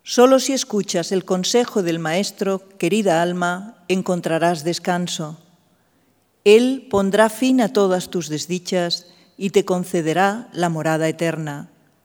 Solo si escuchas el consejo del Maestro, querida alma, encontrarás descanso. Él pondrá fin a todas tus desdichas y te concederá la morada eterna.